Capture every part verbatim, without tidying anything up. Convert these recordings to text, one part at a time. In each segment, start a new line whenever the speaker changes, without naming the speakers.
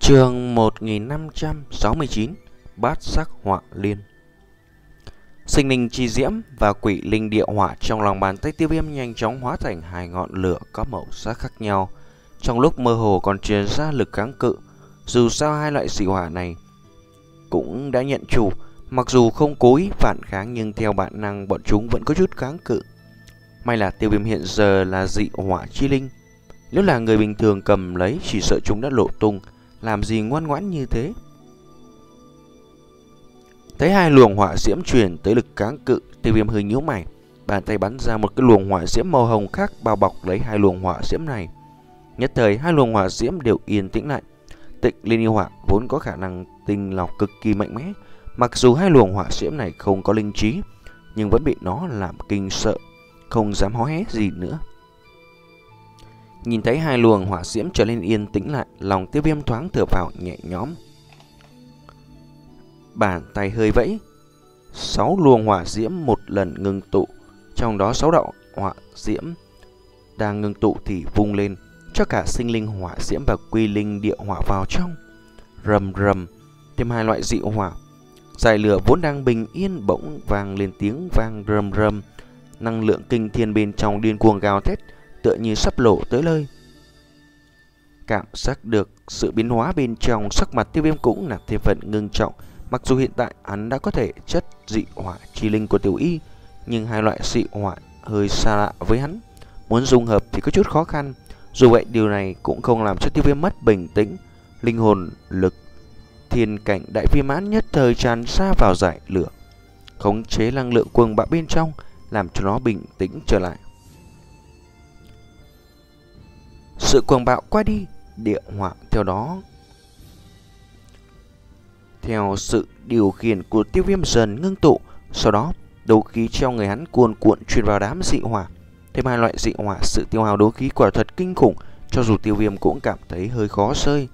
Chương một nghìn năm trăm sáu mươi chín. Bát sắc họa liên. Sinh linh chi diễm và quỷ linh địa hỏa trong lòng bàn tay Tiêu Viêm nhanh chóng hóa thành hai ngọn lửa có màu sắc khác nhau. Trong lúc mơ hồ còn truyền ra lực kháng cự. Dù sao hai loại dị hỏa này cũng đã nhận chủ, mặc dù không cố ý phản kháng nhưng theo bản năng bọn chúng vẫn có chút kháng cự. May là Tiêu Viêm hiện giờ là dị hỏa chi linh, nếu là người bình thường cầm lấy chỉ sợ chúng đã lộ tung. Làm gì ngoan ngoãn như thế? Thấy hai luồng hỏa diễm truyền tới lực kháng cự, Tiêu Viêm hơi nhíu mày, bàn tay bắn ra một cái luồng hỏa diễm màu hồng khác bao bọc lấy hai luồng hỏa diễm này. Nhất thời hai luồng hỏa diễm đều yên tĩnh lại. Tịnh Liên Yêu Hỏa vốn có khả năng tinh lọc cực kỳ mạnh mẽ, mặc dù hai luồng hỏa diễm này không có linh trí, nhưng vẫn bị nó làm kinh sợ, không dám hó hé gì nữa. Nhìn thấy hai luồng hỏa diễm trở nên yên tĩnh lại, lòng Tiêu Viêm thoáng thở vào nhẹ nhõm. Bàn tay hơi vẫy, sáu luồng hỏa diễm một lần ngưng tụ, trong đó sáu đạo hỏa diễm đang ngưng tụ thì vung lên, cho cả sinh linh hỏa diễm và quy linh địa hỏa vào trong. Rầm rầm, thêm hai loại dị hỏa. Dải lửa vốn đang bình yên bỗng vang lên tiếng vang rầm rầm, năng lượng kinh thiên bên trong điên cuồng gào thét, tựa như sắp lộ tới nơi. Cảm giác được sự biến hóa bên trong, sắc mặt Tiêu Viêm cũng là thêm phần ngưng trọng. Mặc dù hiện tại hắn đã có thể chất dị hỏa chi linh của Tiểu Y, nhưng hai loại dị hỏa hơi xa lạ với hắn, muốn dung hợp thì có chút khó khăn. Dù vậy điều này cũng không làm cho Tiêu Viêm mất bình tĩnh. Linh hồn lực thiên cảnh đại viên mãn nhất thời tràn ra vào dải lửa, khống chế năng lượng cuồng bạo bên trong, làm cho nó bình tĩnh trở lại. Sự cuồng bạo qua đi, địa hỏa theo đó theo sự điều khiển của Tiêu Viêm dần ngưng tụ. Sau đó đấu khí trong người hắn cuồn cuộn truyền vào đám dị hỏa. Thêm hai loại dị hỏa, sự tiêu hao đấu khí quả thật kinh khủng, cho dù Tiêu Viêm cũng cảm thấy hơi khó sơi.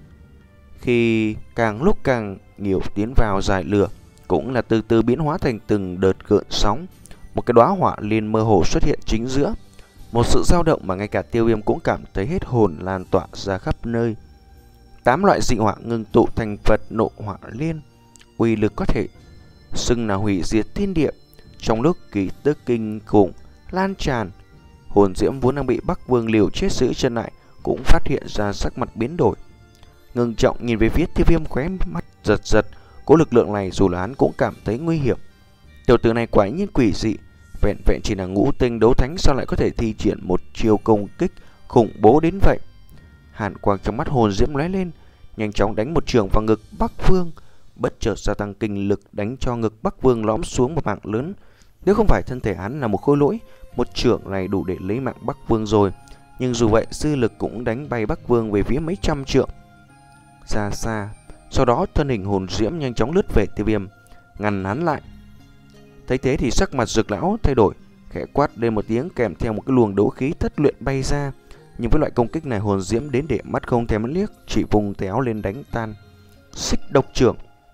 Khi càng lúc càng nhiều tiến vào dải lửa, cũng là từ từ biến hóa thành từng đợt gợn sóng. Một cái đóa hỏa liên mơ hồ xuất hiện chính giữa, một sự dao động mà ngay cả Tiêu Viêm cũng cảm thấy hết hồn lan tỏa ra khắp nơi. Tám loại dị hỏa ngưng tụ thành vật nộ hỏa liên, uy lực có thể xưng là hủy diệt thiên địa. Trong lúc kỳ tức kinh khủng lan tràn, hồn diễm vốn đang bị Bắc Vương liều chết giữ chân lại cũng phát hiện ra sắc mặt biến đổi, ngưng trọng nhìn về phía Tiêu Viêm, khóe mắt giật giật. Cố lực lượng này dù là hắn cũng cảm thấy nguy hiểm. Tiểu tử này quả nhiên quỷ dị, vẹn vẹn chỉ là ngũ tinh đấu thánh sao lại có thể thi triển một chiêu công kích khủng bố đến vậy. Hàn quang trong mắt hồn diễm lóe lên, nhanh chóng đánh một trường vào ngực Bắc Vương, bất chợt gia tăng kinh lực đánh cho ngực Bắc Vương lõm xuống một mạng lớn. Nếu không phải thân thể hắn là một khối lỗi, một trường này đủ để lấy mạng Bắc Vương rồi. Nhưng dù vậy, dư lực cũng đánh bay Bắc Vương về phía mấy trăm trượng xa xa. Sau đó thân hình hồn diễm nhanh chóng lướt về Tiêu Viêm, ngăn hắn lại. Thấy thế thì sắc mặt Dược lão thay đổi, khẽ quát lên một tiếng kèm theo một cái luồng đấu khí thất luyện bay ra. Nhưng với loại công kích này, hồn diễm đến để mắt không thèm liếc, chỉ vùng téo lên đánh tan. Xích độc trưởng.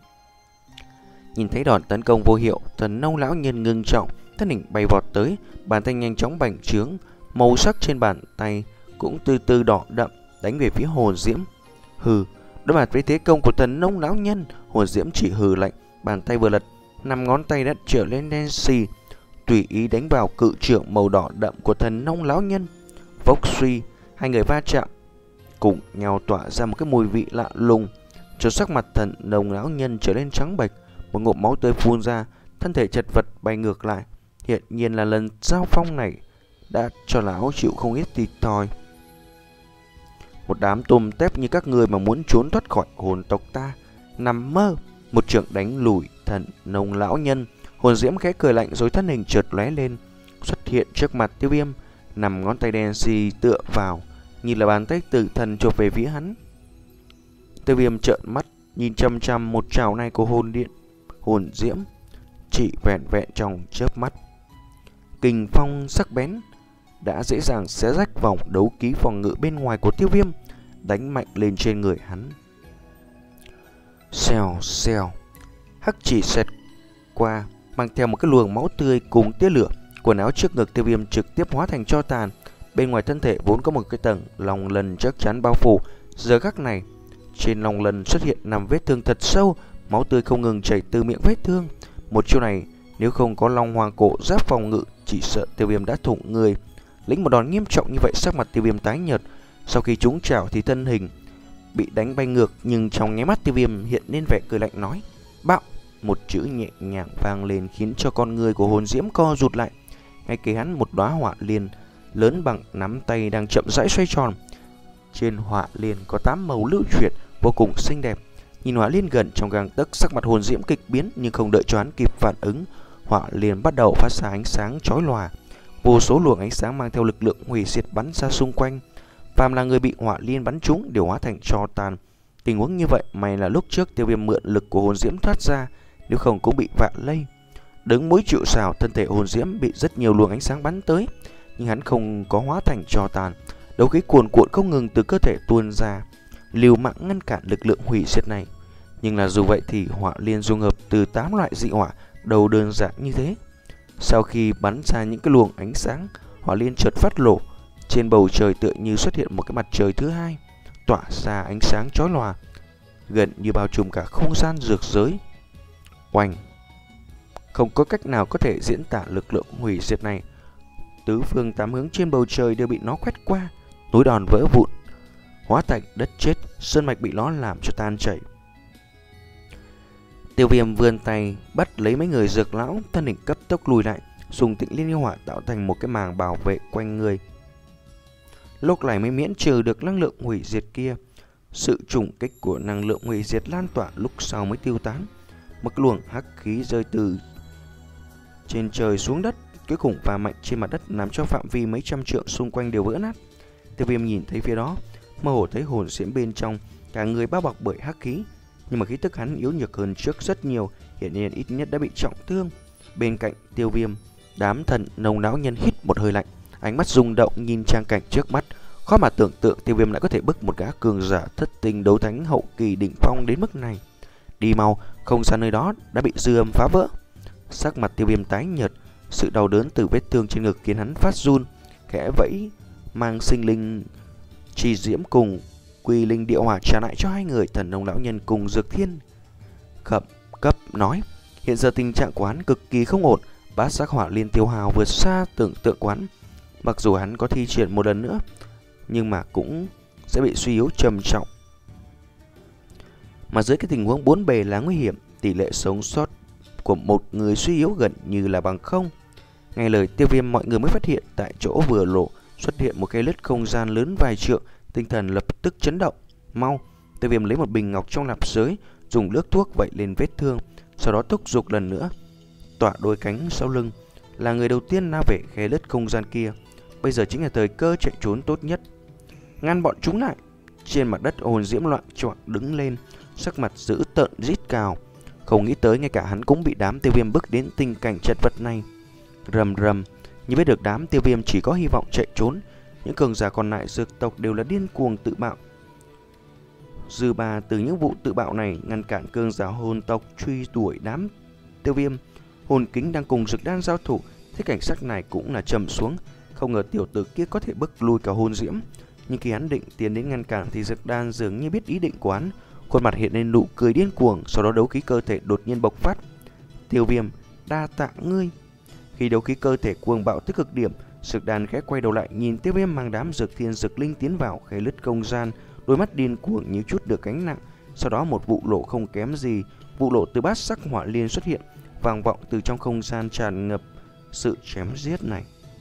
Nhìn thấy đòn tấn công vô hiệu, Thần Nông lão nhân ngưng trọng, thân hình bay vọt tới, bàn tay nhanh chóng bành trướng, màu sắc trên bàn tay cũng từ từ đỏ đậm, đánh về phía hồn diễm. Hừ, đối mặt với thế công của Thần Nông lão nhân, hồn diễm chỉ hừ lạnh, bàn tay vừa lật, năm ngón tay đã trở lên đen xì, tùy ý đánh vào cự trưởng màu đỏ đậm của Thần Nông lão nhân. Vốc suy, hai người va chạm cùng nhau tỏa ra một cái mùi vị lạ lùng, cho sắc mặt Thần Nông lão nhân trở nên trắng bệch, một ngụm máu tươi phun ra, thân thể chật vật bay ngược lại. Hiện nhiên là lần giao phong này đã cho lão chịu không ít thiệt thòi. Một đám tôm tép như các người mà muốn trốn thoát khỏi hồn tộc ta, nằm mơ. Một trường đánh lùi Thần Nông lão nhân, hồn diễm khẽ cười lạnh rồi thân hình chợt lóe lên, xuất hiện trước mặt Tiêu Viêm, nằm ngón tay đen xì tựa vào, như là bàn tay tử thần chộp về phía hắn. Tiêu Viêm trợn mắt nhìn chăm chăm một trảo này của hồn điện hồn diễm, chỉ vẹn vẹn trong chớp mắt, kình phong sắc bén đã dễ dàng xé rách vòng đấu khí phòng ngự bên ngoài của Tiêu Viêm, đánh mạnh lên trên người hắn. Xèo xèo, hắc chỉ xẹt qua, mang theo một cái luồng máu tươi cùng tia lửa. Quần áo trước ngực Tiêu Viêm trực tiếp hóa thành tro tàn. Bên ngoài thân thể vốn có một cái tầng lòng lần chắc chắn bao phủ, giờ khắc này Trên lòng lần xuất hiện năm vết thương thật sâu, máu tươi không ngừng chảy từ miệng vết thương. Một chiêu này nếu không có Long Hoàng cổ giáp phòng ngự, chỉ sợ Tiêu Viêm đã thủng người. Lĩnh một đòn nghiêm trọng như vậy, sắc mặt Tiêu Viêm tái nhợt. Sau khi trúng chảo thì thân hình bị đánh bay ngược, nhưng trong nháy mắt Tiêu Viêm hiện lên vẻ cười lạnh nói: "Bạo!" Một chữ nhẹ nhàng vang lên khiến cho con người của hồn diễm co rụt lại. Ngay kế hắn, một đóa hỏa liên lớn bằng nắm tay đang chậm rãi xoay tròn. Trên hỏa liên có tám màu lưu chuyển vô cùng xinh đẹp. Nhìn hỏa liên gần trong gang tấc, sắc mặt hồn diễm kịch biến, nhưng không đợi cho hắn kịp phản ứng, hỏa liên bắt đầu phát ra ánh sáng chói lòa. Vô số luồng ánh sáng mang theo lực lượng hủy diệt bắn ra xung quanh. Phàm là người bị hỏa liên bắn trúng đều hóa thành tro tàn. Tình huống như vậy may là lúc trước Tiêu Viêm mượn lực của hồn diễm thoát ra, nếu không cũng bị vạ lây. Đứng mũi chịu sào, thân thể hồn diễm bị rất nhiều luồng ánh sáng bắn tới, nhưng hắn không có hóa thành tro tàn. Đấu khí cuồn cuộn không ngừng từ cơ thể tuôn ra, liều mạng ngăn cản lực lượng hủy diệt này. Nhưng là dù vậy thì hỏa liên dung hợp từ tám loại dị hỏa đâu đơn giản như thế. Sau khi bắn ra những cái luồng ánh sáng, hỏa liên chợt phát lộ. Trên bầu trời tựa như xuất hiện một cái mặt trời thứ hai, tỏa ra ánh sáng chói lòa, gần như bao trùm cả không gian dược giới. Oanh! Không có cách nào có thể diễn tả lực lượng hủy diệt này. Tứ phương tám hướng trên bầu trời đều bị nó quét qua, núi đòn vỡ vụn, hóa thành đất chết, sơn mạch bị nó làm cho tan chảy. Tiêu Viêm vươn tay bắt lấy mấy người dược lão, thân hình cấp tốc lùi lại, dùng Tịnh Liên Yêu Hỏa tạo thành một cái màng bảo vệ quanh người. Lúc này mới miễn trừ được năng lượng hủy diệt kia. Sự trùng kích của năng lượng hủy diệt lan tỏa lúc sau mới tiêu tán. Một luồng hắc khí rơi từ trên trời xuống đất, cuối cùng va mạnh trên mặt đất, làm cho phạm vi mấy trăm trượng xung quanh đều vỡ nát. Tiêu Viêm nhìn thấy phía đó, mơ hồ thấy hồn diễm bên trong, cả người bao bọc bởi hắc khí, nhưng mà khí tức hắn yếu nhược hơn trước rất nhiều, hiện nhiên ít nhất đã bị trọng thương. Bên cạnh Tiêu Viêm, đám thần nông lão nhân hít một hơi lạnh, ánh mắt rung động nhìn trang cảnh trước mắt. Khó mà tưởng tượng Tiêu Viêm lại có thể bức một gã cường giả thất tinh đấu thánh hậu kỳ đỉnh phong đến mức này. Đi mau, không gian nơi đó đã bị dư âm phá vỡ. Sắc mặt Tiêu Viêm tái nhợt, sự đau đớn từ vết thương trên ngực khiến hắn phát run, khẽ vẫy mang sinh linh trì diễm cùng Quy Linh Địa Hỏa trả lại cho hai người. Thần nông lão nhân cùng Dược Thiên khẩn cấp nói: hiện giờ tình trạng của hắn cực kỳ không ổn, bát sắc hỏa liên tiêu hào vượt xa tưởng tượng của hắn. Mặc dù hắn có thi triển một lần nữa, nhưng mà cũng sẽ bị suy yếu trầm trọng. Mà dưới cái tình huống bốn bề là nguy hiểm, tỷ lệ sống sót của một người suy yếu gần như là bằng không. Nghe lời Tiêu Viêm, mọi người mới phát hiện tại chỗ vừa lộ xuất hiện một cái lứt không gian lớn vài trượng, tinh thần lập tức chấn động. Mau! Tiêu Viêm lấy một bình ngọc trong nạp giới, dùng nước thuốc vẩy lên vết thương, sau đó thúc giục lần nữa, tỏa đôi cánh sau lưng, là người đầu tiên lao về khe lứt không gian kia. Bây giờ chính là thời cơ chạy trốn tốt nhất. Ngăn bọn chúng lại! Trên mặt đất hồn diễm loạn choạng đứng lên, sắc mặt dữ tợn rít cào. Không nghĩ tới ngay cả hắn cũng bị đám Tiêu Viêm bức đến tình cảnh chật vật này. Rầm rầm, như biết được đám Tiêu Viêm chỉ có hy vọng chạy trốn, những cường giả còn lại dược tộc đều là điên cuồng tự bạo. Dư ba từ những vụ tự bạo này ngăn cản cường giả hồn tộc truy đuổi đám Tiêu Viêm. Hồn Kính đang cùng Dược Đan giao thủ, thế cảnh sắc này cũng là trầm xuống. Không ngờ tiểu tử kia có thể bức lui cả hồn diễm, nhưng khi hắn định tiến đến ngăn cản thì Dược Đan dường như biết ý định của hắn, khuôn mặt hiện lên nụ cười điên cuồng, sau đó đấu khí cơ thể đột nhiên bộc phát. Tiêu Viêm, đa tạ ngươi. Khi đấu khí cơ thể cuồng bạo tới cực điểm, Dược Đan khẽ quay đầu lại nhìn Tiêu Viêm mang đám dược thiên dược linh tiến vào khe lứt không gian, đôi mắt điên cuồng như chút được gánh nặng. Sau đó một vụ lộ không kém gì, vụ lộ từ bát sắc hỏa liên xuất hiện, vang vọng từ trong không gian tràn ngập sự chém giết này.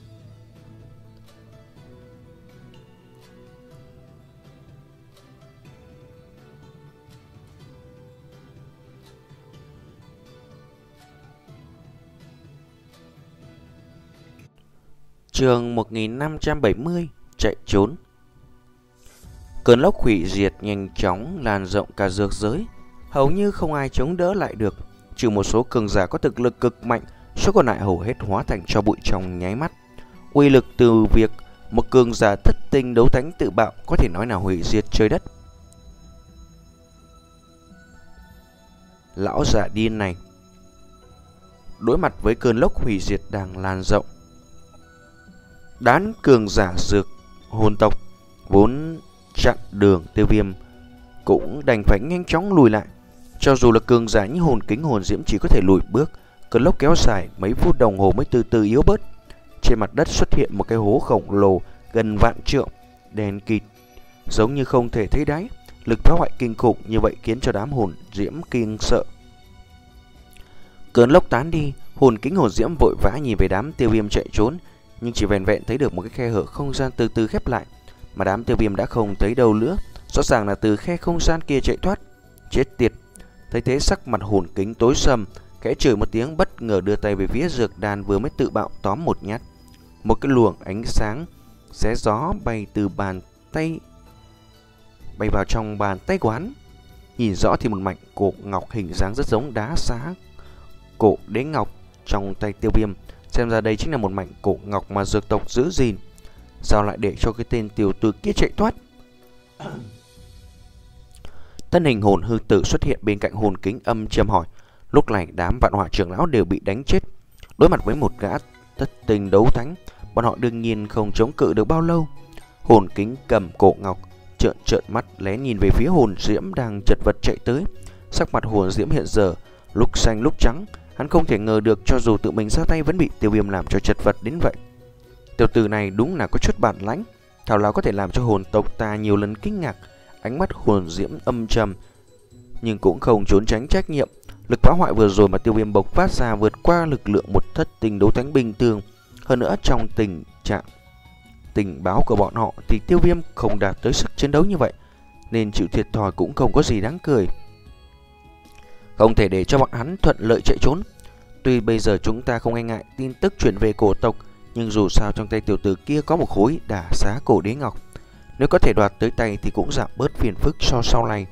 Chương một nghìn năm trăm bảy mươi, chạy trốn. Cơn lốc hủy diệt nhanh chóng lan rộng cả dược giới, hầu như không ai chống đỡ lại được, trừ một số cường giả có thực lực cực mạnh, số còn lại hầu hết hóa thành tro bụi trong nháy mắt. Uy lực từ việc một cường giả thất tinh đấu thánh tự bạo có thể nói là hủy diệt trời đất. Lão giả điên này đối mặt với cơn lốc hủy diệt đang lan rộng, đám cường giả dược hồn tộc vốn chặn đường Tiêu Viêm cũng đành phải nhanh chóng lùi lại. Cho dù là cường giả như hồn kính hồn diễm chỉ có thể lùi bước. Cơn lốc kéo dài mấy phút đồng hồ mới từ từ yếu bớt. Trên mặt đất xuất hiện một cái hố khổng lồ gần vạn trượng, đen kịt, giống như không thể thấy đáy. Lực phá hoại kinh khủng như vậy khiến cho đám hồn diễm kinh sợ. Cơn lốc tán đi, hồn kính hồn diễm vội vã nhìn về đám Tiêu Viêm chạy trốn, nhưng chỉ vẹn vẹn thấy được một cái khe hở không gian từ từ khép lại, mà đám Tiêu Viêm đã không thấy đâu nữa. Rõ ràng là từ khe không gian kia chạy thoát. Chết tiệt! Thấy thế sắc mặt hồn kính tối sầm, khẽ chửi một tiếng, bất ngờ đưa tay về phía dược đan vừa mới tự bạo tóm một nhát. Một cái luồng ánh sáng xé gió bay từ bàn tay bay vào trong bàn tay của hắn. Nhìn rõ thì một mảnh cổ ngọc hình dáng rất giống đá xá cổ đế ngọc trong tay Tiêu Viêm. Xem ra đây chính là một mảnh cổ ngọc mà dược tộc giữ gìn. Sao lại để cho cái tên tiểu tử kia chạy thoát? Thân hình hồn hư tử xuất hiện bên cạnh hồn kính, âm trầm hỏi. Lúc này đám vạn hỏa trưởng lão đều bị đánh chết. Đối mặt với một gã thất tình đấu thánh, bọn họ đương nhiên không chống cự được bao lâu. Hồn kính cầm cổ ngọc, trợn trợn mắt lén nhìn về phía hồn diễm đang chật vật chạy tới. Sắc mặt hồn diễm hiện giờ lúc xanh lúc trắng. Hắn không thể ngờ được cho dù tự mình ra tay vẫn bị Tiêu Viêm làm cho chật vật đến vậy. Tiểu tử này đúng là có chút bản lãnh, thảo nào có thể làm cho hồn tộc ta nhiều lần kinh ngạc. Ánh mắt hồn diễm âm trầm, nhưng cũng không trốn tránh trách nhiệm. Lực phá hoại vừa rồi mà Tiêu Viêm bộc phát ra vượt qua lực lượng một thất tình đấu thánh bình thường. Hơn nữa trong tình trạng tình báo của bọn họ thì Tiêu Viêm không đạt tới sức chiến đấu như vậy, nên chịu thiệt thòi cũng không có gì đáng cười. Không thể để cho bọn hắn thuận lợi chạy trốn. Tuy bây giờ chúng ta không e ngại tin tức chuyển về cổ tộc, nhưng dù sao trong tay tiểu tử kia có một khối đả xá cổ đế ngọc. Nếu có thể đoạt tới tay thì cũng giảm bớt phiền phức so sau này.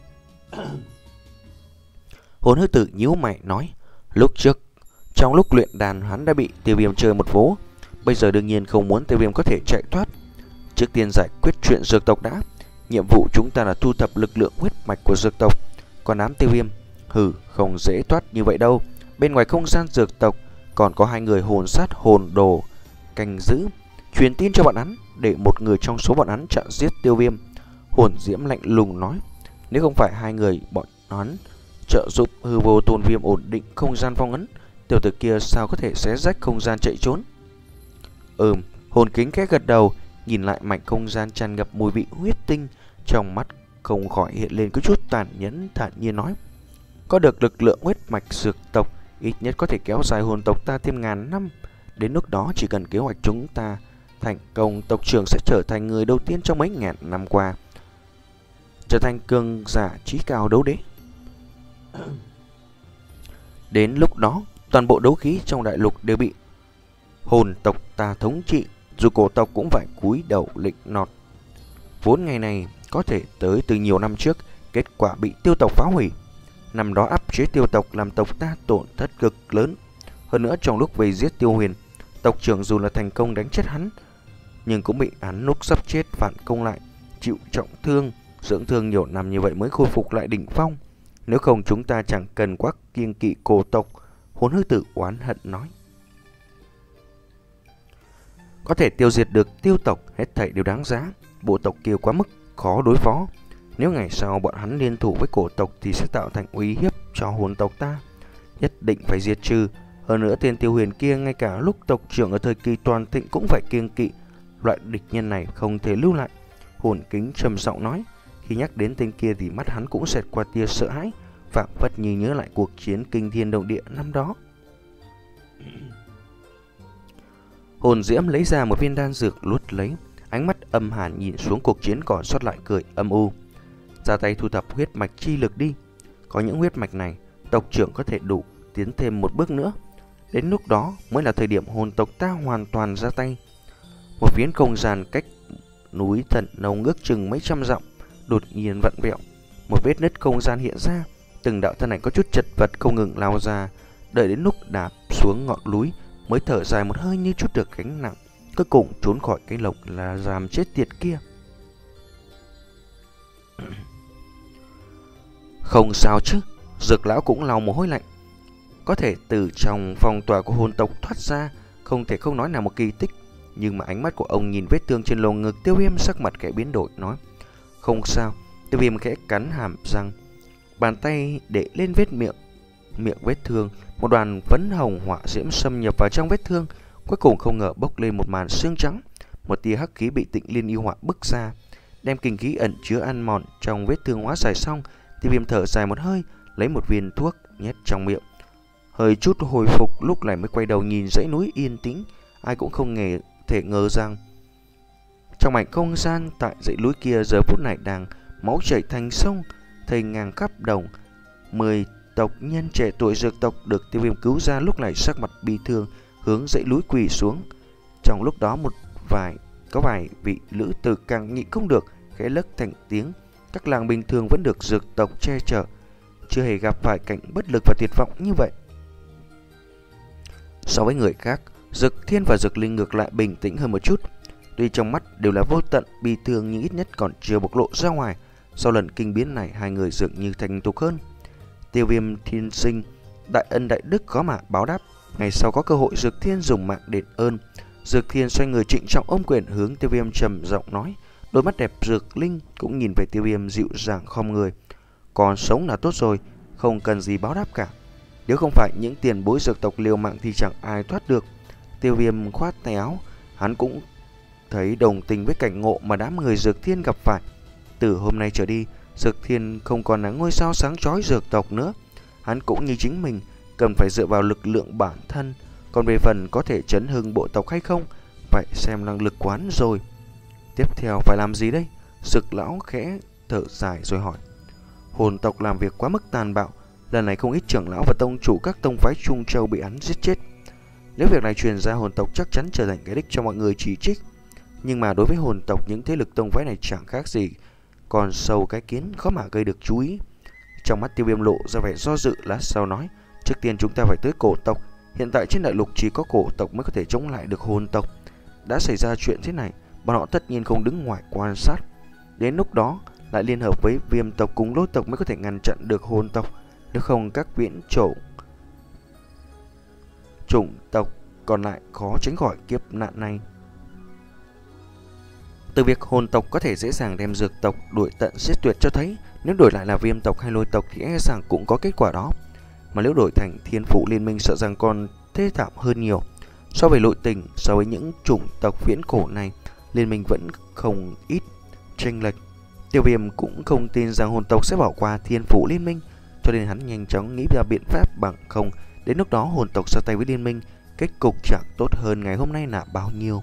Hồn hư tử nhíu mày nói. Lúc trước, trong lúc luyện đàn hắn đã bị Tiêu Viêm chơi một vố. Bây giờ đương nhiên không muốn Tiêu Viêm có thể chạy thoát. Trước tiên giải quyết chuyện dược tộc đã. Nhiệm vụ chúng ta là thu thập lực lượng huyết mạch của dược tộc. Còn đám Tiêu Viêm, hừ, không dễ thoát như vậy đâu. Bên ngoài không gian dược tộc còn có hai người hồn sát hồn đồ canh giữ. Truyền tin cho bọn hắn để một người trong số bọn hắn chặn giết Tiêu Viêm. Hồn diễm lạnh lùng nói. Nếu không phải hai người bọn hắn trợ giúp hư vô tôn viêm ổn định không gian phong ấn, tiểu tử kia sao có thể xé rách không gian chạy trốn? Ừm, hồn kính khẽ gật đầu, nhìn lại mảnh không gian tràn ngập mùi vị huyết tinh, trong mắt không khỏi hiện lên có chút tàn nhẫn, thản nhiên nói. Có được lực lượng huyết mạch dược tộc, ít nhất có thể kéo dài hồn tộc ta thêm ngàn năm. Đến lúc đó chỉ cần kế hoạch chúng ta thành công, tộc trưởng sẽ trở thành người đầu tiên trong mấy ngàn năm qua trở thành cường giả chí cao đấu đế. Đến lúc đó, toàn bộ đấu khí trong đại lục đều bị hồn tộc ta thống trị, dù cổ tộc cũng phải cúi đầu lịnh nọt. Vốn ngày này có thể tới từ nhiều năm trước, kết quả bị tiêu tộc phá hủy. Năm đó áp chế tiêu tộc làm tộc ta tổn thất cực lớn. Hơn nữa trong lúc vây giết Tiêu Huyền, tộc trưởng dù là thành công đánh chết hắn, nhưng cũng bị hắn lúc sắp chết phản công lại, chịu trọng thương, dưỡng thương nhiều năm như vậy mới khôi phục lại đỉnh phong. Nếu không chúng ta chẳng cần quá kiêng kỵ cổ tộc. Hồn hư tử oán hận nói. Có thể tiêu diệt được tiêu tộc hết thảy đều đáng giá. Bộ tộc kia quá mức khó đối phó. Nếu ngày sau bọn hắn liên thủ với cổ tộc thì sẽ tạo thành uy hiếp cho hồn tộc ta. Nhất định phải diệt trừ. Hơn nữa tên Tiêu Huyền kia ngay cả lúc tộc trưởng ở thời kỳ toàn thịnh cũng phải kiêng kỵ. Loại địch nhân này không thể lưu lại. Hồn kính trầm giọng nói. Khi nhắc đến tên kia thì mắt hắn cũng xẹt qua tia sợ hãi, phảng phất như nhớ lại cuộc chiến kinh thiên động địa năm đó. Hồn diễm lấy ra một viên đan dược luốt lấy, ánh mắt âm hàn nhìn xuống cuộc chiến còn sót lại, cười âm u. Ra tay thu thập huyết mạch chi lực đi. Có những huyết mạch này, tộc trưởng có thể đủ tiến thêm một bước nữa. Đến lúc đó mới là thời điểm hồn tộc ta hoàn toàn ra tay. Một phiến không gian cách núi Thần Nông ước chừng mấy trăm dặm đột nhiên vặn vẹo, một vết nứt không gian hiện ra, từng đạo thân ảnh có chút chật vật không ngừng lao ra. Đợi đến lúc đạp xuống ngọn núi mới thở dài một hơi như chút được gánh nặng, cuối cùng trốn khỏi cái lồng là giam chết tiệt kia. Không sao chứ, Dược lão cũng lau mồ hôi lạnh. Có thể từ trong phòng tòa của hồn tộc thoát ra, không thể không nói là một kỳ tích. Nhưng mà ánh mắt của ông nhìn vết thương trên lồng ngực Tiêu Viêm, sắc mặt kẻ biến đổi nói: không sao, Tiêu Viêm khẽ cắn hàm răng, bàn tay để lên vết miệng, miệng vết thương. Một đoàn phấn hồng hỏa diễm xâm nhập vào trong vết thương, cuối cùng không ngờ bốc lên một màn xương trắng. Một tia hắc khí bị Tịnh Liên yêu hỏa bức ra, đem kinh khí ẩn chứa ăn mòn trong vết thương hóa giải xong. Tiêu Viêm thở dài một hơi, lấy một viên thuốc nhét trong miệng, hơi chút hồi phục, lúc này mới quay đầu nhìn dãy núi yên tĩnh. Ai cũng không ngờ thể ngờ rằng trong mảnh không gian tại dãy núi kia giờ phút này đang máu chảy thành sông, thây ngang khắp đồng. Mười tộc nhân trẻ tuổi dược tộc được Tiêu Viêm cứu ra lúc này sắc mặt bi thương, hướng dãy núi quỳ xuống. Trong lúc đó một vài có vài vị lữ tử càng nhịn không được, khẽ lấc thành tiếng. Các làng bình thường vẫn được dược tộc che chở, chưa hề gặp phải cảnh bất lực và tuyệt vọng như vậy. So với người khác, Dực Thiên và Dực Linh ngược lại bình tĩnh hơn một chút. Tuy trong mắt đều là vô tận bi thương nhưng ít nhất còn chưa bộc lộ ra ngoài. Sau lần kinh biến này, hai người dường như thành thục hơn. Tiêu Viêm thiên sinh đại ân đại đức khó mà báo đáp. Ngày sau có cơ hội, Dực Thiên dùng mạng đền ơn. Dực Thiên xoay người trịnh trọng ôm quyền hướng Tiêu Viêm trầm giọng nói. Đôi mắt đẹp Dực Linh cũng nhìn về Tiêu Viêm dịu dàng khom người. Còn sống là tốt rồi, không cần gì báo đáp cả. Nếu không phải những tiền bối dược tộc liều mạng thì chẳng ai thoát được. Tiêu Viêm khoát tay áo, hắn cũng thấy đồng tình với cảnh ngộ mà đám người Dược Thiên gặp phải. Từ hôm nay trở đi, Dược Thiên không còn là ngôi sao sáng chói dược tộc nữa. Hắn cũng như chính mình, cần phải dựa vào lực lượng bản thân. Còn về phần có thể chấn hưng bộ tộc hay không, phải xem năng lực quán rồi. Tiếp theo phải làm gì đây? Dực lão khẽ thở dài rồi hỏi. Hồn tộc làm việc quá mức tàn bạo, lần này không ít trưởng lão và tông chủ các tông phái Trung Châu bị hắn giết chết. Nếu việc này truyền ra, hồn tộc chắc chắn trở thành cái đích cho mọi người chỉ trích. Nhưng mà đối với hồn tộc, những thế lực tông phái này chẳng khác gì còn sâu cái kiến, khó mà gây được chú ý. Trong mắt Tiêu Viêm lộ ra vẻ do dự, lát sau nói. Trước tiên chúng ta phải tới cổ tộc. Hiện tại trên đại lục chỉ có cổ tộc mới có thể chống lại được hồn tộc. Đã xảy ra chuyện thế này, bọn họ tất nhiên không đứng ngoài quan sát. Đến lúc đó lại liên hợp với Viêm tộc cùng Lôi tộc mới có thể ngăn chặn được hồn tộc. Nếu không các viễn trổ chủng tộc còn lại khó tránh khỏi kiếp nạn này. Từ việc hồn tộc có thể dễ dàng đem dược tộc đuổi tận giết tuyệt cho thấy, nếu đổi lại là Viêm tộc hay Lôi tộc thì e rằng cũng có kết quả đó. Mà nếu đổi thành Thiên Phủ Liên Minh sợ rằng còn thê thảm hơn nhiều. So với nội tình, so với những chủng tộc viễn cổ này, Liên Minh vẫn không ít chênh lệch. Tiêu Viêm cũng không tin rằng hồn tộc sẽ bỏ qua Thiên Phủ Liên Minh, cho nên hắn nhanh chóng nghĩ ra biện pháp, bằng không đến lúc đó hồn tộc ra tay với Liên Minh, kết cục chẳng tốt hơn ngày hôm nay là bao nhiêu.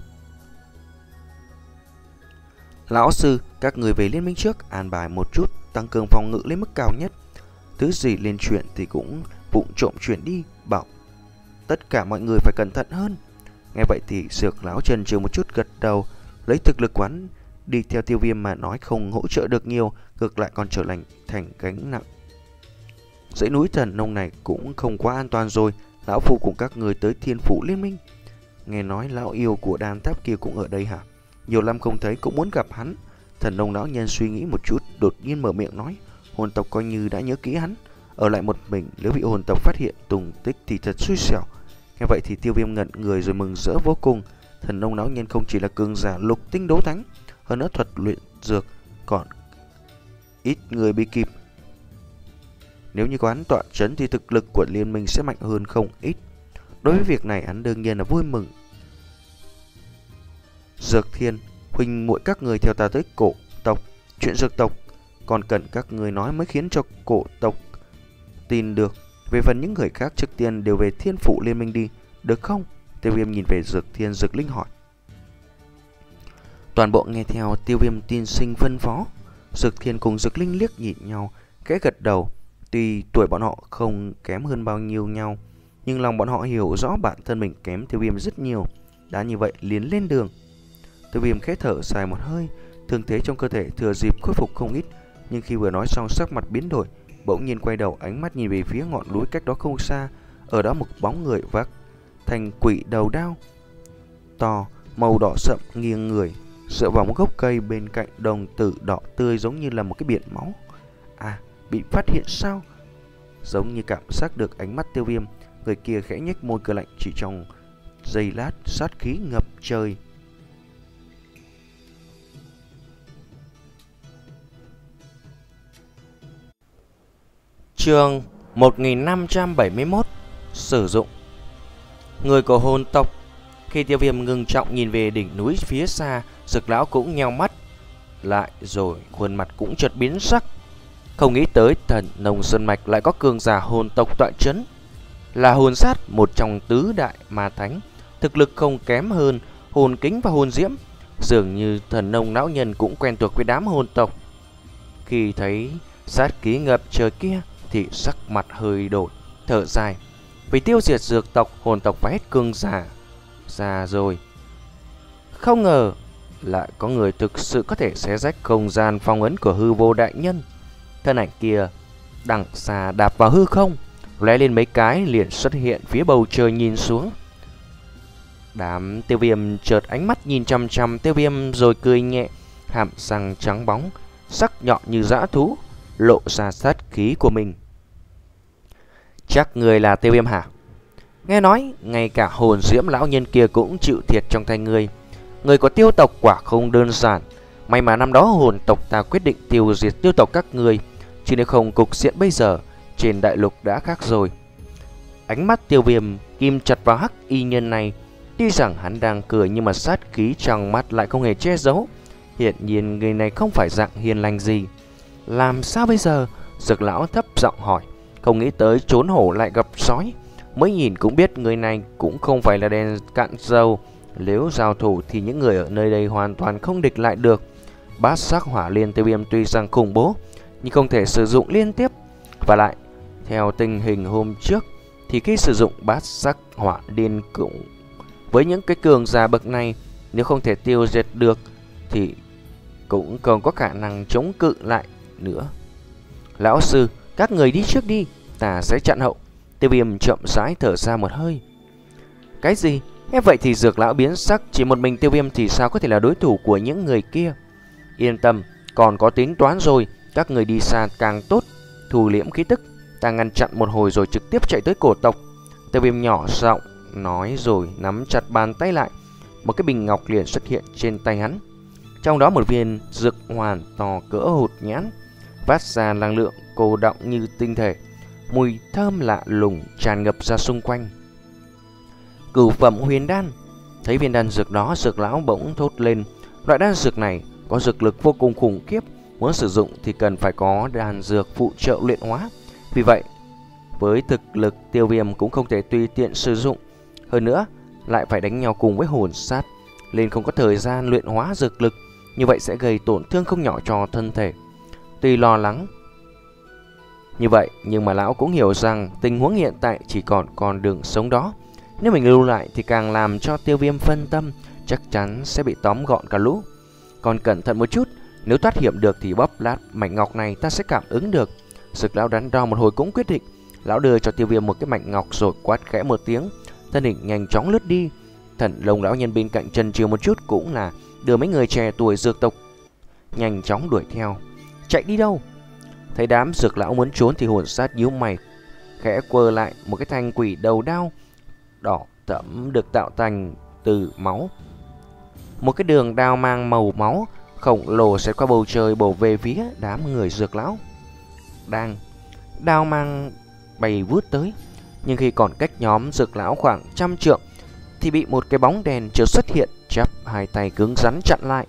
Lão sư, các người về Liên Minh trước, an bài một chút, tăng cường phòng ngự lên mức cao nhất. Thứ gì lên chuyện thì cũng vụng trộm chuyển đi, bảo tất cả mọi người phải cẩn thận hơn. Nghe vậy thì Dược lão trần trừ một chút, gật đầu, lấy thực lực quán đi theo Tiêu Viêm mà nói không hỗ trợ được nhiều, ngược lại còn trở thành thành gánh nặng. Dãy núi Thần Nông này cũng không quá an toàn rồi. Lão phu cùng các người tới Thiên Phủ Liên Minh. Nghe nói lão yêu của đàn tháp kia cũng ở đây hả? Nhiều năm không thấy, cũng muốn gặp hắn. Thần Nông lão nhân suy nghĩ một chút, đột nhiên mở miệng nói. Hồn tộc coi như đã nhớ kỹ hắn, ở lại một mình, nếu bị hồn tộc phát hiện tung tích thì thật xui xẻo. Nghe vậy thì Tiêu Viêm ngẩn người rồi mừng rỡ vô cùng. Thần Nông lão nhân không chỉ là cường giả lục tinh đấu thánh, hơn nữa thuật luyện dược còn ít người bị kịp. Nếu như có hắn tọa trấn thì thực lực của Liên Minh sẽ mạnh hơn không ít. Đối với việc này hắn đương nhiên là vui mừng. Dược Thiên, huynh muội các người theo ta tới cổ tộc. Chuyện dược tộc còn cần các người nói mới khiến cho cổ tộc tin được. Về phần những người khác, trước tiên đều về Thiên Phủ Liên Minh đi, được không? Tiêu Viêm nhìn về Dược Thiên, Dược Linh hỏi. Toàn bộ nghe theo Tiêu Viêm tiên sinh phân phó. Dược Thiên cùng Dược Linh liếc nhìn nhau, khẽ gật đầu. Tuy tuổi bọn họ không kém hơn bao nhiêu nhau, nhưng lòng bọn họ hiểu rõ bản thân mình kém Tiêu Viêm rất nhiều. Đã như vậy liền lên đường. Tiêu Viêm khẽ thở dài một hơi, thương thế trong cơ thể thừa dịp khôi phục không ít, nhưng khi vừa nói xong sắc mặt biến đổi, bỗng nhiên quay đầu, ánh mắt nhìn về phía ngọn núi cách đó không xa. Ở đó một bóng người vác thành quỷ đầu đao to, màu đỏ sậm, nghiêng người dựa vào một gốc cây bên cạnh đồng tử đỏ tươi, giống như là một cái biển máu. À, bị phát hiện sao? Giống như cảm giác được ánh mắt Tiêu Viêm, người kia khẽ nhếch môi cười lạnh, chỉ trong giây lát sát khí ngập trời. Chương một nghìn năm trăm bảy mươi mốt. Sử dụng người của hồn tộc. Khi Tiêu Viêm ngưng trọng nhìn về đỉnh núi phía xa, Dược lão cũng nheo mắt lại, rồi khuôn mặt cũng chợt biến sắc. Không nghĩ tới thần nông sơn mạch lại có cường giả hồn tộc tọa trấn, là hồn sát, một trong tứ đại ma thánh, thực lực không kém hơn hồn kính và hồn diễm. Dường như thần nông lão nhân cũng quen thuộc với đám hồn tộc. Khi thấy sát khí ngập trời kia thì sắc mặt hơi đổi, thở dài. Vì tiêu diệt dược tộc, hồn tộc phải hết cường giả ra rồi. Không ngờ lại có người thực sự có thể xé rách không gian phong ấn của hư vô đại nhân. Thân ảnh kia đằng xa đạp vào hư không, lóe lên mấy cái liền xuất hiện phía bầu trời nhìn xuống. Đám Tiêu Viêm chợt ánh mắt nhìn chăm chăm Tiêu Viêm rồi cười nhẹ, hàm răng trắng bóng, sắc nhọn như dã thú, lộ ra sát khí của mình. Chắc người là Tiêu Viêm hả? Nghe nói ngay cả hồn diễm lão nhân kia cũng chịu thiệt trong tay người. Người của Tiêu tộc quả không đơn giản. May mà năm đó hồn tộc ta quyết định tiêu diệt Tiêu tộc các người, chứ nếu không cục diện bây giờ trên đại lục đã khác rồi. Ánh mắt Tiêu Viêm kim chặt vào hắc y nhân này. Tuy rằng hắn đang cười nhưng mà sát khí trong mắt lại không hề che giấu. Hiện nhiên người này không phải dạng hiền lành gì. Làm sao bây giờ? Dược lão thấp giọng hỏi. Không nghĩ tới trốn hổ lại gặp sói. Mới nhìn cũng biết người này cũng không phải là đèn cạn dầu. Nếu giao thủ thì những người ở nơi đây hoàn toàn không địch lại được. Bát sắc hỏa liên Tiêu Viêm tuy rằng khủng bố, nhưng không thể sử dụng liên tiếp. Và lại, theo tình hình hôm trước, thì khi sử dụng bát sắc hỏa liên cũng với những cái cường giả bậc này, nếu không thể tiêu diệt được thì cũng còn có khả năng chống cự lại nữa. Lão sư, các người đi trước đi, ta sẽ chặn hậu. Tiêu Viêm chậm rãi thở ra một hơi. Cái gì? Nghe vậy thì Dược lão biến sắc. Chỉ một mình Tiêu Viêm thì sao có thể là đối thủ của những người kia? Yên tâm, còn có tính toán rồi. Các người đi xa càng tốt. Thu liễm khí tức, ta ngăn chặn một hồi rồi trực tiếp chạy tới cổ tộc. Tiêu Viêm nhỏ giọng nói rồi nắm chặt bàn tay lại. Một cái bình ngọc liền xuất hiện trên tay hắn. Trong đó một viên dược hoàn to cỡ hột nhãn, phát ra năng lượng cô đọng như tinh thể. Mùi thơm lạ lùng tràn ngập ra xung quanh. Cửu phẩm huyền đan. Thấy viên đan dược đó, Dược lão bỗng thốt lên. Loại đan dược này có dược lực vô cùng khủng khiếp. Muốn sử dụng thì cần phải có đan dược phụ trợ luyện hóa. Vì vậy, với thực lực Tiêu Viêm cũng không thể tùy tiện sử dụng. Hơn nữa, lại phải đánh nhau cùng với hồn sát, nên không có thời gian luyện hóa dược lực. Như vậy sẽ gây tổn thương không nhỏ cho thân thể. Tuy lo lắng như vậy, nhưng mà lão cũng hiểu rằng tình huống hiện tại chỉ còn con đường sống đó. Nếu mình lưu lại thì càng làm cho Tiêu Viêm phân tâm, chắc chắn sẽ bị tóm gọn cả lũ. Còn cẩn thận một chút, nếu thoát hiểm được thì bóp lát mảnh ngọc này ta sẽ cảm ứng được. Dược lão đắn đo một hồi cũng quyết định. Lão đưa cho Tiêu Viêm một cái mảnh ngọc rồi quát khẽ một tiếng, thân hình nhanh chóng lướt đi. Thần Long lão nhân bên cạnh chân chiều một chút cũng là đưa mấy người trẻ tuổi dược tộc nhanh chóng đuổi theo. Chạy đi đâu? Thấy đám dược lão muốn trốn thì hồn sát nhíu mày, khẽ quơ lại một cái thanh quỷ đầu đao đỏ thẫm được tạo thành từ máu. Một cái đường đao mang màu máu khổng lồ sẽ qua bầu trời bổ về phía đám người dược lão. Đang đao mang bay vút tới, nhưng khi còn cách nhóm dược lão khoảng trăm trượng thì bị một cái bóng đèn chợt xuất hiện, chắp hai tay cứng rắn chặn lại.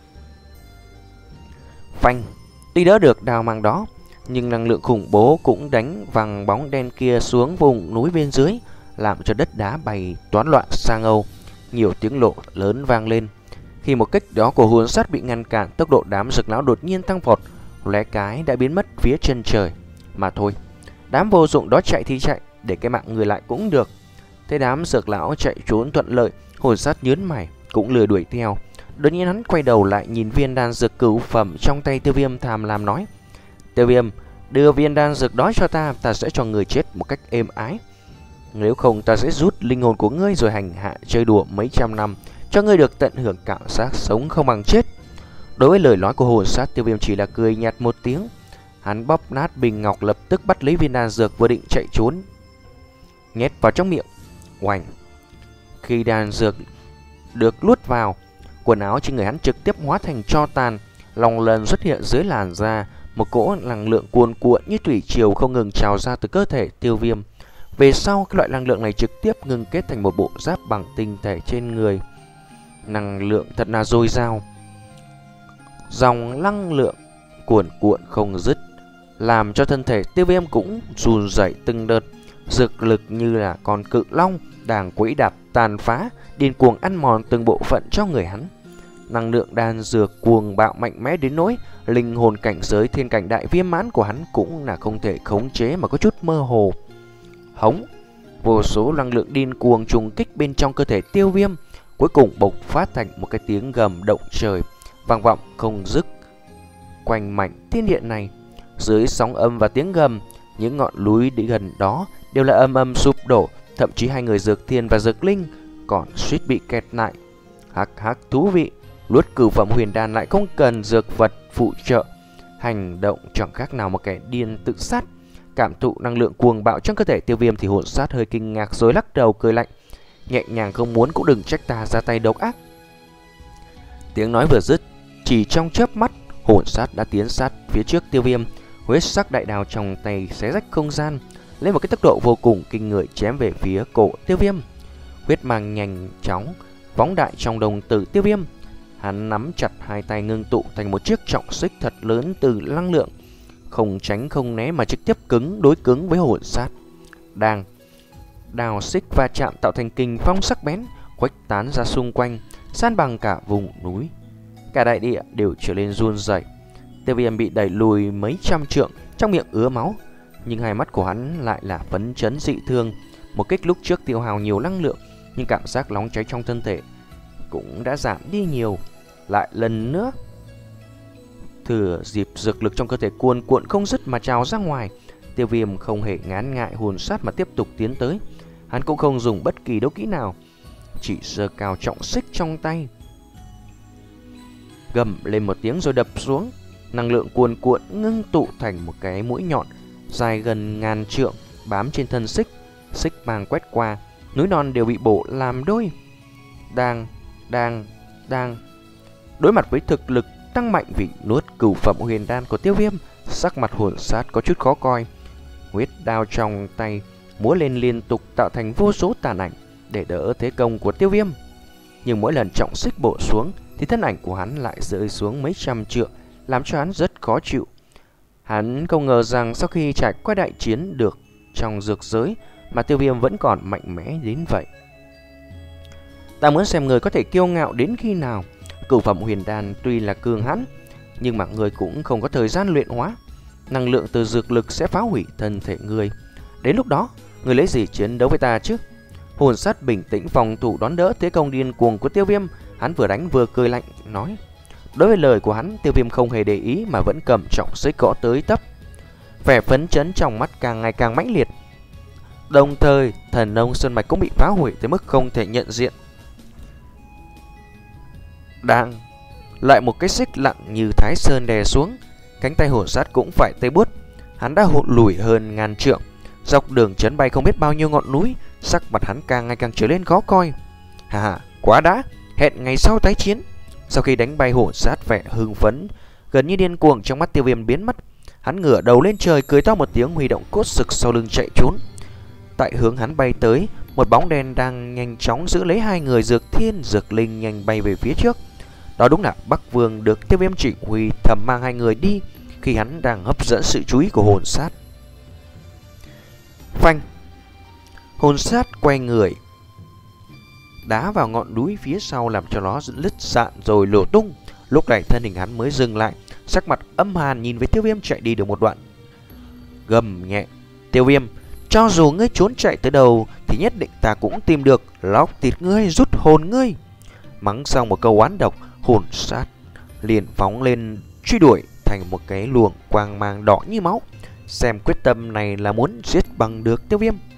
Phanh! Tuy đỡ được đao mang đó, nhưng năng lượng khủng bố cũng đánh văng bóng đen kia xuống vùng núi bên dưới, làm cho đất đá bay toán loạn sang âu. Nhiều tiếng lộ lớn vang lên. Khi một kích đó của hồn sát bị ngăn cản, tốc độ đám dược lão đột nhiên tăng vọt, lóe cái đã biến mất phía chân trời. Mà thôi, đám vô dụng đó chạy thì chạy, để cái mạng người lại cũng được. Thấy đám dược lão chạy trốn thuận lợi, hồn sát nhớn mày cũng lười đuổi theo. Đột nhiên hắn quay đầu lại nhìn viên đan dược cửu phẩm trong tay Tiêu Viêm, tham lam nói: Tiêu Viêm, đưa viên đan dược đó cho ta, ta sẽ cho người chết một cách êm ái. Nếu không ta sẽ rút linh hồn của ngươi rồi hành hạ chơi đùa mấy trăm năm, cho ngươi được tận hưởng cảm giác sống không bằng chết. Đối với lời nói của hồn sát, Tiêu Viêm chỉ là cười nhạt một tiếng. Hắn bóp nát bình ngọc, lập tức bắt lấy viên đan dược vừa định chạy trốn, nhét vào trong miệng. Oành! Khi đan dược được luốt vào, quần áo trên người hắn trực tiếp hóa thành tro tàn, lòng lần xuất hiện dưới làn da, Một cỗ năng lượng cuồn cuộn như thủy triều không ngừng trào ra từ cơ thể Tiêu Viêm. Về sau, cái loại năng lượng này trực tiếp ngưng kết thành một bộ giáp bằng tinh thể trên người. Năng lượng thật là dồi dào. Dòng năng lượng cuồn cuộn không dứt, làm cho thân thể Tiêu Viêm cũng run rẩy từng đợt. Dược lực như là con cự long đang quẫy đạp tàn phá, điên cuồng ăn mòn từng bộ phận trong người hắn. Năng lượng đan dược cuồng bạo mạnh mẽ đến nỗi linh hồn cảnh giới thiên cảnh đại viêm mãn của hắn cũng là không thể khống chế mà có chút mơ hồ. Hống, vô số năng lượng điên cuồng trùng kích bên trong cơ thể Tiêu Viêm, cuối cùng bộc phát thành một cái tiếng gầm động trời, vang vọng không dứt quanh mảnh thiên địa này. Dưới sóng âm và tiếng gầm, những ngọn núi đi gần đó đều là âm âm sụp đổ, thậm chí hai người Dược Thiên và Dược Linh còn suýt bị kẹt lại. Hắc hắc, thú vị. Luốt cửu phẩm huyền đan lại không cần dược vật phụ trợ, hành động chẳng khác nào một kẻ điên tự sát. Cảm thụ năng lượng cuồng bạo trong cơ thể Tiêu Viêm thì hồn sát hơi kinh ngạc rồi lắc đầu cười lạnh, nhẹ nhàng không muốn cũng đừng trách ta ra tay độc ác. Tiếng nói vừa dứt, chỉ trong chớp mắt, hồn sát đã tiến sát phía trước Tiêu Viêm. Huyết sắc đại đao trong tay xé rách không gian, lên một cái tốc độ vô cùng kinh người chém về phía cổ Tiêu Viêm. Huyết mang nhanh chóng phóng đại trong đồng tử Tiêu Viêm. Hắn nắm chặt hai tay ngưng tụ thành một chiếc trọng xích thật lớn từ năng lượng, không tránh không né mà trực tiếp cứng đối cứng với hồn sát. Đang đào xích va chạm tạo thành kình phong sắc bén khuếch tán ra xung quanh, san bằng cả vùng núi. Cả đại địa đều trở nên run rẩy. Tiêu Viêm bị đẩy lùi mấy trăm trượng, trong miệng ứa máu, nhưng hai mắt của hắn lại là phấn chấn dị thường. Một kích lúc trước tiêu hao nhiều năng lượng, nhưng cảm giác nóng cháy trong thân thể cũng đã giảm đi nhiều. Lại lần nữa thừa dịp dược lực trong cơ thể cuồn cuộn không dứt mà trào ra ngoài, Tiêu Viêm không hề ngán ngại hồn sát mà tiếp tục tiến tới. Hắn cũng không dùng bất kỳ đấu kỹ nào, chỉ giơ cao trọng xích trong tay, gầm lên một tiếng rồi đập xuống. Năng lượng cuồn cuộn ngưng tụ thành một cái mũi nhọn dài gần ngàn trượng bám trên thân xích. Xích mang quét qua, núi non đều bị bổ làm đôi. Đang, đang, đang đối mặt với thực lực tăng mạnh vì nuốt cửu phẩm huyền đan của Tiêu Viêm, sắc mặt hồn sát có chút khó coi. Huyết đao trong tay múa lên liên tục tạo thành vô số tàn ảnh để đỡ thế công của Tiêu Viêm. Nhưng mỗi lần trọng xích bổ xuống thì thân ảnh của hắn lại rơi xuống mấy trăm trượng, làm cho hắn rất khó chịu. Hắn không ngờ rằng sau khi trải qua đại chiến được trong dược giới mà Tiêu Viêm vẫn còn mạnh mẽ đến vậy. Ta muốn xem người có thể kiêu ngạo đến khi nào. Cửu phẩm huyền đan tuy là cường hãn, nhưng mà người cũng không có thời gian luyện hóa. Năng lượng từ dược lực sẽ phá hủy thân thể người. Đến lúc đó, người lấy gì chiến đấu với ta chứ? Hồn sát bình tĩnh phòng thủ đón đỡ thế công điên cuồng của Tiêu Viêm. Hắn vừa đánh vừa cười lạnh nói. Đối với lời của hắn, Tiêu Viêm không hề để ý mà vẫn cầm trọng xích gõ tới tấp. Vẻ phấn chấn trong mắt càng ngày càng mãnh liệt. Đồng thời, thần nông sơn mạch cũng bị phá hủy tới mức không thể nhận diện. Đang lại một cái xích lặng như thái sơn đè xuống, cánh tay hồn sát cũng phải tê buốt. Hắn đã hụt lùi hơn ngàn trượng, dọc đường chấn bay không biết bao nhiêu ngọn núi, sắc mặt hắn càng ngày càng trở lên khó coi. Hà hà, quá đã, hẹn ngày sau tái chiến. Sau khi đánh bay hồn sát, vẻ hưng phấn gần như điên cuồng trong mắt Tiêu Viêm biến mất. Hắn ngửa đầu lên trời cười to một tiếng, huy động cốt sực sau lưng chạy trốn. Tại hướng hắn bay tới, một bóng đen đang nhanh chóng giữ lấy hai người Dược Thiên, Dược Linh nhanh bay về phía trước. Đó đúng là Bắc Vương được Tiêu Viêm chỉ huy thầm mang hai người đi khi hắn đang hấp dẫn sự chú ý của hồn sát. Phanh! Hồn sát quay người đá vào ngọn núi phía sau làm cho nó lứt dạn rồi nổ tung. Lúc này thân hình hắn mới dừng lại, sắc mặt âm hàn nhìn với Tiêu Viêm chạy đi được một đoạn, gầm nhẹ. Tiêu Viêm, cho dù ngươi trốn chạy tới đâu thì nhất định ta cũng tìm được, lóc thịt ngươi, rút hồn ngươi. Mắng xong một câu oán độc, hồn sát liền phóng lên truy đuổi thành một cái luồng quang mang đỏ như máu. Xem quyết tâm này là muốn giết bằng được Tiêu Viêm.